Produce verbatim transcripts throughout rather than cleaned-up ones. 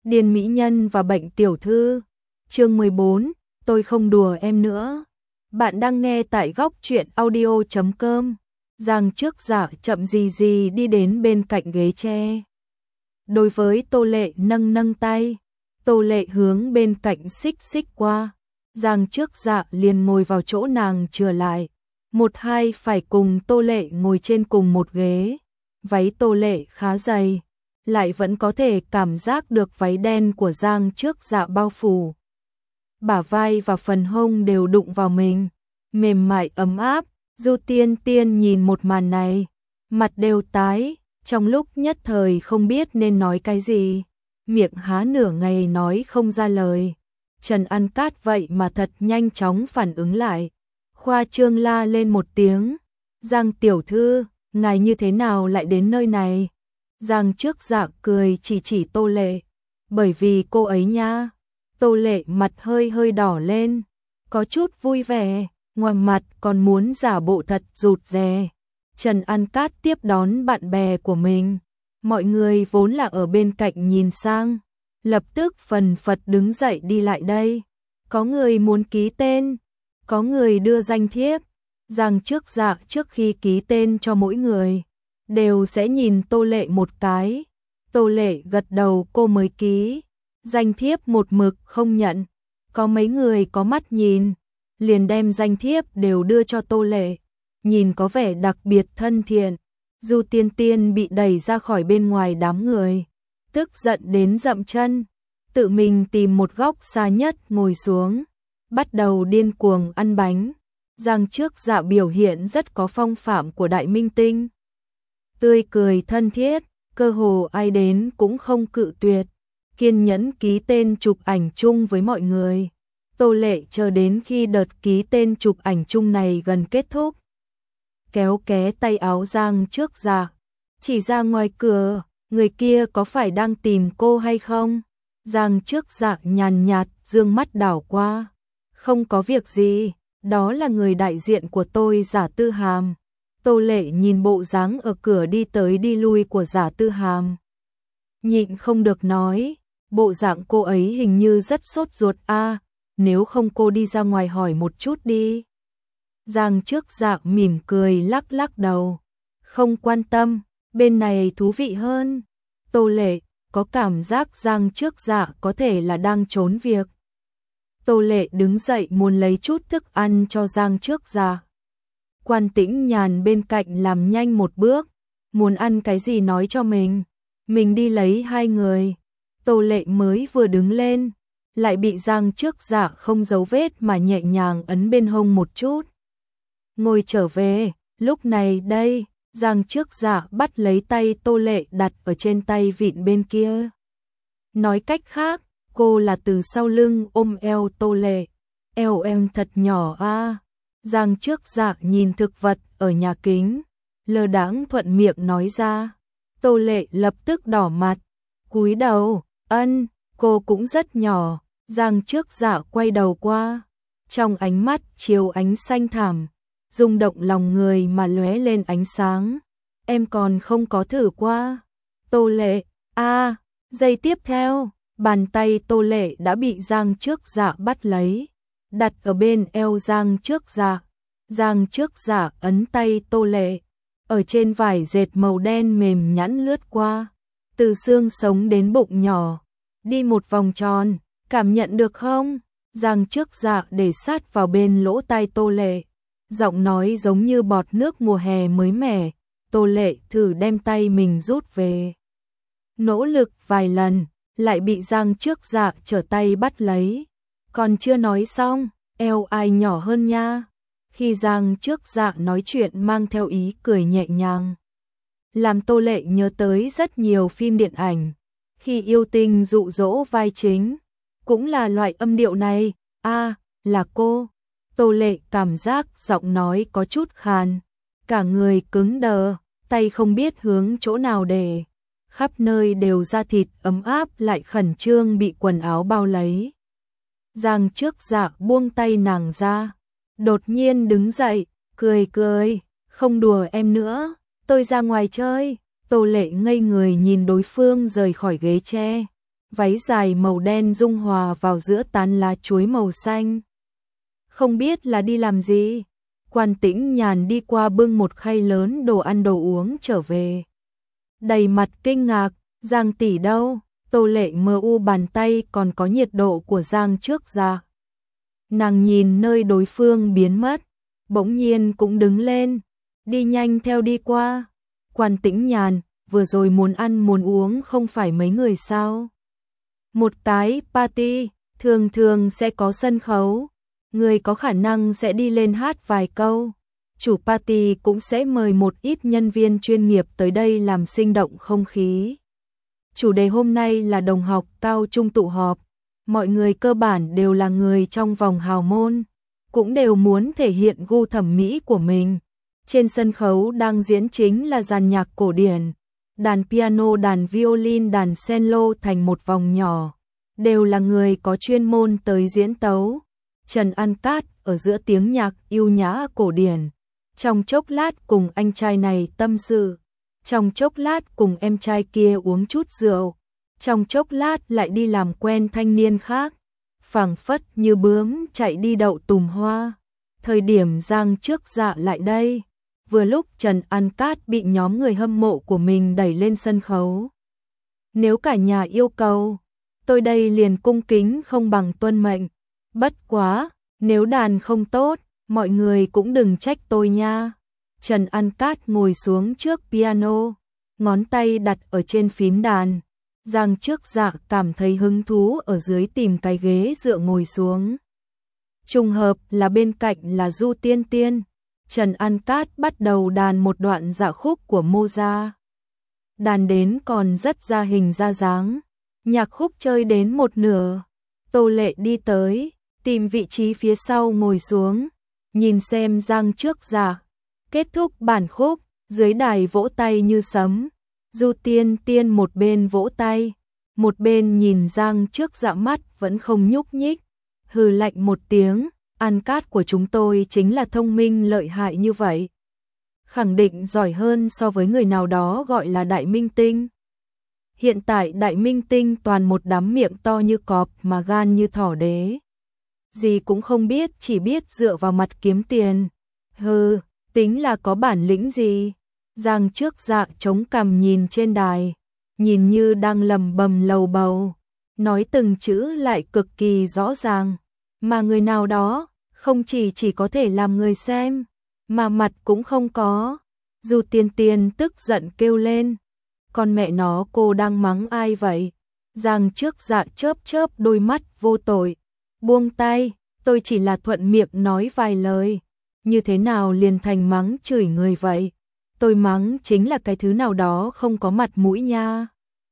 Điên mỹ nhân và bệnh tiểu thư. Chương mười bốn, tôi không đùa em nữa. Bạn đang nghe tại góc truyện audio chấm com. Giang Trước Dạ chậm gì gì đi đến bên cạnh ghế tre. Đối với Tô Lệ nâng nâng tay, Tô Lệ hướng bên cạnh xích xích qua. Giang Trước Dạ liền ngồi vào chỗ nàng chừa lại. Một hai phải cùng Tô Lệ ngồi trên cùng một ghế. Váy Tô Lệ khá dày, lại vẫn có thể cảm giác được váy đen của Giang Trước Dạ bao phủ. Bả vai và phần hông đều đụng vào mình, mềm mại ấm áp. Du Tiên Tiên nhìn một màn này, mặt đều tái, trong lúc nhất thời không biết nên nói cái gì, miệng há nửa ngày nói không ra lời. Trần An Cát vậy mà thật nhanh chóng phản ứng lại, khoa trương la lên một tiếng, Giang tiểu thư, ngài như thế nào lại đến nơi này? Giang Trước Dạ cười chỉ chỉ Tô Lệ, bởi vì cô ấy nha. Tô Lệ mặt hơi hơi đỏ lên, có chút vui vẻ, ngoài mặt còn muốn giả bộ thật rụt rè. Trần An Cát tiếp đón bạn bè của mình, mọi người vốn là ở bên cạnh nhìn sang, lập tức phần phật đứng dậy đi lại đây. Có người muốn ký tên, có người đưa danh thiếp. Giang Trước Dạ trước khi ký tên cho mỗi người, đều sẽ nhìn Tô Lệ một cái. Tô Lệ gật đầu cô mới ký, danh thiếp một mực không nhận. Có mấy người có mắt nhìn, liền đem danh thiếp đều đưa cho Tô Lệ, nhìn có vẻ đặc biệt thân thiện. Du Tiên Tiên bị đẩy ra khỏi bên ngoài đám người, tức giận đến dậm chân, tự mình tìm một góc xa nhất ngồi xuống, bắt đầu điên cuồng ăn bánh. Giang Trước Dạ biểu hiện rất có phong phạm của đại minh tinh, tươi cười thân thiết, cơ hồ ai đến cũng không cự tuyệt, kiên nhẫn ký tên chụp ảnh chung với mọi người. Tô Lệ chờ đến khi đợt ký tên chụp ảnh chung này gần kết thúc, kéo ké tay áo Giang Trước Dạ, chỉ ra ngoài cửa, người kia có phải đang tìm cô hay không? Giang Trước Dạ nhàn nhạt dương mắt đảo qua, không có việc gì, đó là người đại diện của tôi Giả Tư Hàm. Tô Lệ nhìn bộ dáng ở cửa đi tới đi lui của Giả Tư Hàm, nhịn không được nói, bộ dạng cô ấy hình như rất sốt ruột a, nếu không cô đi ra ngoài hỏi một chút đi. Giang Trước Dạ mỉm cười lắc lắc đầu, không quan tâm, bên này thú vị hơn. Tô Lệ có cảm giác Giang Trước Dạ có thể là đang trốn việc. Tô Lệ đứng dậy muốn lấy chút thức ăn cho Giang Trước Dạ. Quan Tĩnh Nhàn bên cạnh làm nhanh một bước, muốn ăn cái gì nói cho mình, mình đi lấy hai người. Tô Lệ mới vừa đứng lên, lại bị Giang Trước Dạ không giấu vết mà nhẹ nhàng ấn bên hông một chút. Ngồi trở về, lúc này đây, Giang Trước Dạ bắt lấy tay Tô Lệ đặt ở trên tay vịn bên kia. Nói cách khác, cô là từ sau lưng ôm eo Tô Lệ. Eo em thật nhỏ a. À. Giang Trước Dạ nhìn thực vật ở nhà kính, lơ đãng thuận miệng nói ra. Tô Lệ lập tức đỏ mặt, cúi đầu, ân, cô cũng rất nhỏ. Giang Trước Dạ quay đầu qua, trong ánh mắt chiếu ánh xanh thẳm, rung động lòng người mà lóe lên ánh sáng. Em còn không có thử qua. Tô Lệ, a, à, giây tiếp theo, bàn tay Tô Lệ đã bị Giang Trước Dạ bắt lấy, đặt ở bên eo Giang Trước Dạ. Giang Trước Dạ ấn tay Tô Lệ, ở trên vải dệt màu đen mềm nhẵn lướt qua, từ xương sống đến bụng nhỏ, đi một vòng tròn, cảm nhận được không? Giang Trước Dạ để sát vào bên lỗ tai Tô Lệ, giọng nói giống như bọt nước mùa hè mới mẻ. Tô Lệ thử đem tay mình rút về, nỗ lực vài lần, lại bị Giang Trước Dạ trở tay bắt lấy. Còn chưa nói xong, eo ai nhỏ hơn nha. Khi Giang Trước Dạ nói chuyện mang theo ý cười nhẹ nhàng, làm Tô Lệ nhớ tới rất nhiều phim điện ảnh, khi yêu tinh dụ dỗ vai chính, cũng là loại âm điệu này. A, à, là cô. Tô Lệ cảm giác giọng nói có chút khàn, cả người cứng đờ, tay không biết hướng chỗ nào để, khắp nơi đều da thịt ấm áp lại khẩn trương bị quần áo bao lấy. Giang Trước Dạ buông tay nàng ra, đột nhiên đứng dậy, cười cười, không đùa em nữa, tôi ra ngoài chơi. Tô Lệ ngây người nhìn đối phương rời khỏi ghế tre, váy dài màu đen dung hòa vào giữa tán lá chuối màu xanh. Không biết là đi làm gì. Quan Tĩnh Nhàn đi qua bưng một khay lớn đồ ăn đồ uống trở về. Đầy mặt kinh ngạc, Giang tỷ đâu? Tô Lệ mờ u bàn tay còn có nhiệt độ của Giang trước ra. Nàng nhìn nơi đối phương biến mất, bỗng nhiên cũng đứng lên, đi nhanh theo đi qua. Quan Tĩnh Nhàn, vừa rồi muốn ăn muốn uống không phải mấy người sao? Một cái party, thường thường sẽ có sân khấu, người có khả năng sẽ đi lên hát vài câu. Chủ party cũng sẽ mời một ít nhân viên chuyên nghiệp tới đây làm sinh động không khí. Chủ đề hôm nay là đồng học cao trung tụ họp, mọi người cơ bản đều là người trong vòng hào môn, cũng đều muốn thể hiện gu thẩm mỹ của mình. Trên sân khấu đang diễn chính là dàn nhạc cổ điển, đàn piano, đàn violin, đàn cello thành một vòng nhỏ, đều là người có chuyên môn tới diễn tấu. Trần An Cát ở giữa tiếng nhạc yêu nhã cổ điển, trong chốc lát cùng anh trai này tâm sự, trong chốc lát cùng em trai kia uống chút rượu, trong chốc lát lại đi làm quen thanh niên khác, phảng phất như bướm chạy đi đậu tùm hoa. Thời điểm Giang trước dạ lại đây, vừa lúc Trần An Cát bị nhóm người hâm mộ của mình đẩy lên sân khấu. Nếu cả nhà yêu cầu, tôi đây liền cung kính không bằng tuân mệnh. Bất quá, nếu đàn không tốt, mọi người cũng đừng trách tôi nha. Trần An Cát ngồi xuống trước piano, ngón tay đặt ở trên phím đàn. Giang trước dạ cảm thấy hứng thú ở dưới tìm cái ghế dựa ngồi xuống. Trùng hợp là bên cạnh là Du Tiên Tiên. Trần An Cát bắt đầu đàn một đoạn dạ khúc của Mozart. Đàn đến còn rất ra hình ra dáng. Nhạc khúc chơi đến một nửa, Tô Lệ đi tới, tìm vị trí phía sau ngồi xuống, nhìn xem Giang trước dạ. Kết thúc bản khúc, dưới đài vỗ tay như sấm. Du Tiên Tiên một bên vỗ tay, một bên nhìn Giang trước dạ, mắt vẫn không nhúc nhích, hừ lạnh một tiếng. An Cát của chúng tôi chính là thông minh lợi hại như vậy, khẳng định giỏi hơn so với người nào đó gọi là đại minh tinh. Hiện tại đại minh tinh toàn một đám miệng to như cọp mà gan như thỏ đế. Gì cũng không biết, chỉ biết dựa vào mặt kiếm tiền. Hừ, tính là có bản lĩnh gì? Giang trước dạ chống cằm nhìn trên đài, nhìn như đang lầm bầm lầu bầu, nói từng chữ lại cực kỳ rõ ràng. Mà người nào đó, không chỉ chỉ có thể làm người xem, mà mặt cũng không có. Du Tiên Tiên tức giận kêu lên. Con mẹ nó, cô đang mắng ai vậy? Giang trước dạ chớp chớp đôi mắt vô tội. Buông tay, tôi chỉ là thuận miệng nói vài lời. Như thế nào liền thành mắng chửi người vậy? Tôi mắng chính là cái thứ nào đó không có mặt mũi nha.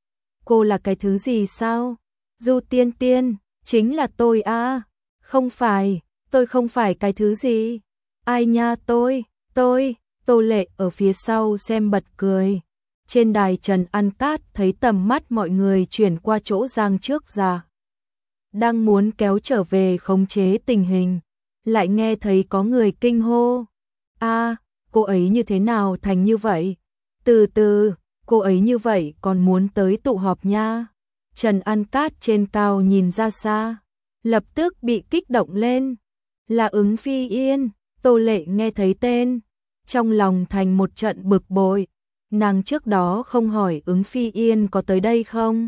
Cô là cái thứ gì sao? Du Tiên Tiên, chính là tôi à? Không phải, tôi không phải cái thứ gì. Ai nha tôi, tôi, Tô Lệ ở phía sau xem bật cười. Trên đài Trần An Cát thấy tầm mắt mọi người chuyển qua chỗ Giang trước ra, đang muốn kéo trở về khống chế tình hình, lại nghe thấy có người kinh hô. A, cô ấy như thế nào thành như vậy? Từ từ, cô ấy như vậy còn muốn tới tụ họp nha. Trần An Cát trên cao nhìn ra xa, lập tức bị kích động lên. Là Ứng Phi Yên. Tô Lệ nghe thấy tên, trong lòng thành một trận bực bội. Nàng trước đó không hỏi Ứng Phi Yên có tới đây không?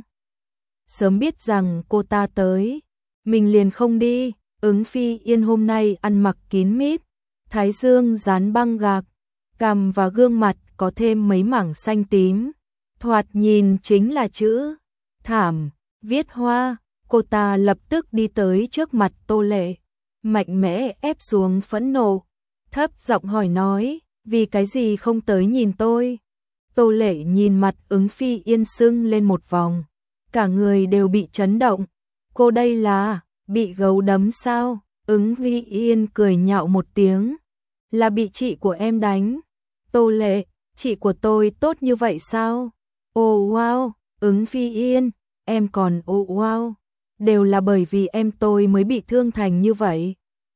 Sớm biết rằng cô ta tới, mình liền không đi. Ứng Phi Yên hôm nay ăn mặc kín mít, thái dương dán băng gạc, cằm và gương mặt có thêm mấy mảng xanh tím, thoạt nhìn chính là chữ thảm viết hoa. Cô ta lập tức đi tới trước mặt Tô Lệ, mạnh mẽ ép xuống phẫn nộ, thấp giọng hỏi nói, vì cái gì không tới nhìn tôi? Tô Lệ nhìn mặt Ứng Phi Yên sưng lên một vòng, cả người đều bị chấn động. Cô đây là bị gấu đấm sao? Ứng Phi Yên cười nhạo một tiếng, là bị chị của em đánh. Tô Lệ, chị của tôi tốt như vậy sao? Oh wow, Ứng Phi Yên, em còn oh wow, đều là bởi vì em tôi mới bị thương thành như vậy.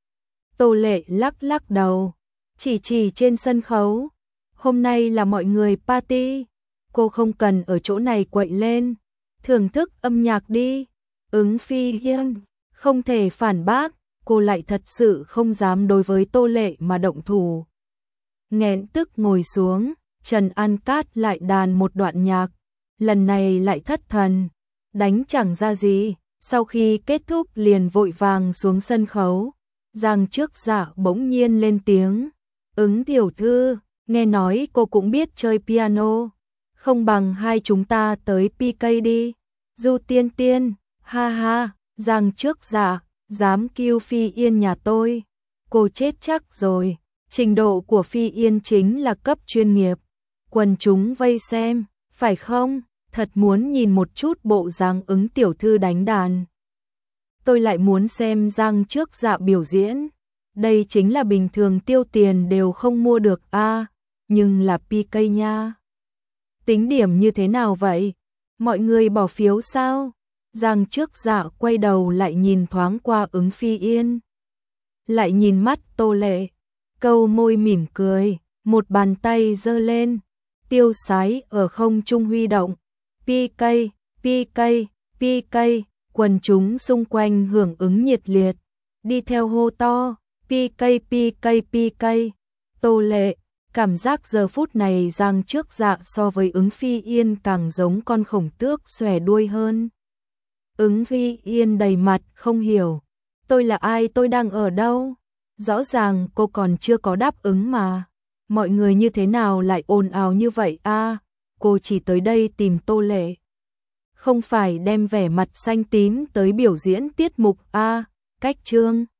Tô Lệ lắc lắc đầu, chỉ chỉ trên sân khấu. Hôm nay là mọi người party, cô không cần ở chỗ này quậy lên. thưởng thức âm nhạc đi. Ứng Phi Yên không thể phản bác, cô lại thật sự không dám đối với Tô Lệ mà động thủ. Nghẹn tức ngồi xuống, Trần An Cát lại đàn một đoạn nhạc, lần này lại thất thần, đánh chẳng ra gì, sau khi kết thúc liền vội vàng xuống sân khấu. Giang Trước Dạ bỗng nhiên lên tiếng, Ứng tiểu thư, nghe nói cô cũng biết chơi piano, không bằng hai chúng ta tới pi cây đi. Du Tiên Tiên, ha ha, Giang Trước Dạ, dám kêu Phi Yên nhà tôi, cô chết chắc rồi. Trình độ của Phi Yên chính là cấp chuyên nghiệp. Quần chúng vây xem, phải không? Thật muốn nhìn một chút bộ dáng Ứng tiểu thư đánh đàn. Tôi lại muốn xem Giang Trước Dạ biểu diễn. Đây chính là bình thường tiêu tiền đều không mua được a, à, nhưng là pi cây nha. Tính điểm như thế nào vậy? Mọi người bỏ phiếu sao? Giang Trước Dạ quay đầu lại nhìn thoáng qua Ứng Phi Yên, lại nhìn mắt Tô Lệ, câu môi mỉm cười, một bàn tay giơ lên, tiêu sái ở không trung huy động. Pi cây, pi cây, pi cây, quần chúng xung quanh hưởng ứng nhiệt liệt, đi theo hô to, pi cây pi cây pi cây. Tô Lệ, cảm giác giờ phút này Giang Trước Dạ so với Ứng Phi Yên càng giống con khổng tước xòe đuôi hơn. Ứng Phi Yên đầy mặt không hiểu, tôi là ai, tôi đang ở đâu? Rõ ràng cô còn chưa có đáp ứng mà. Mọi người như thế nào lại ồn ào như vậy a? À, cô chỉ tới đây tìm Tô Lệ, không phải đem vẻ mặt xanh tím tới biểu diễn tiết mục a. À, cách chương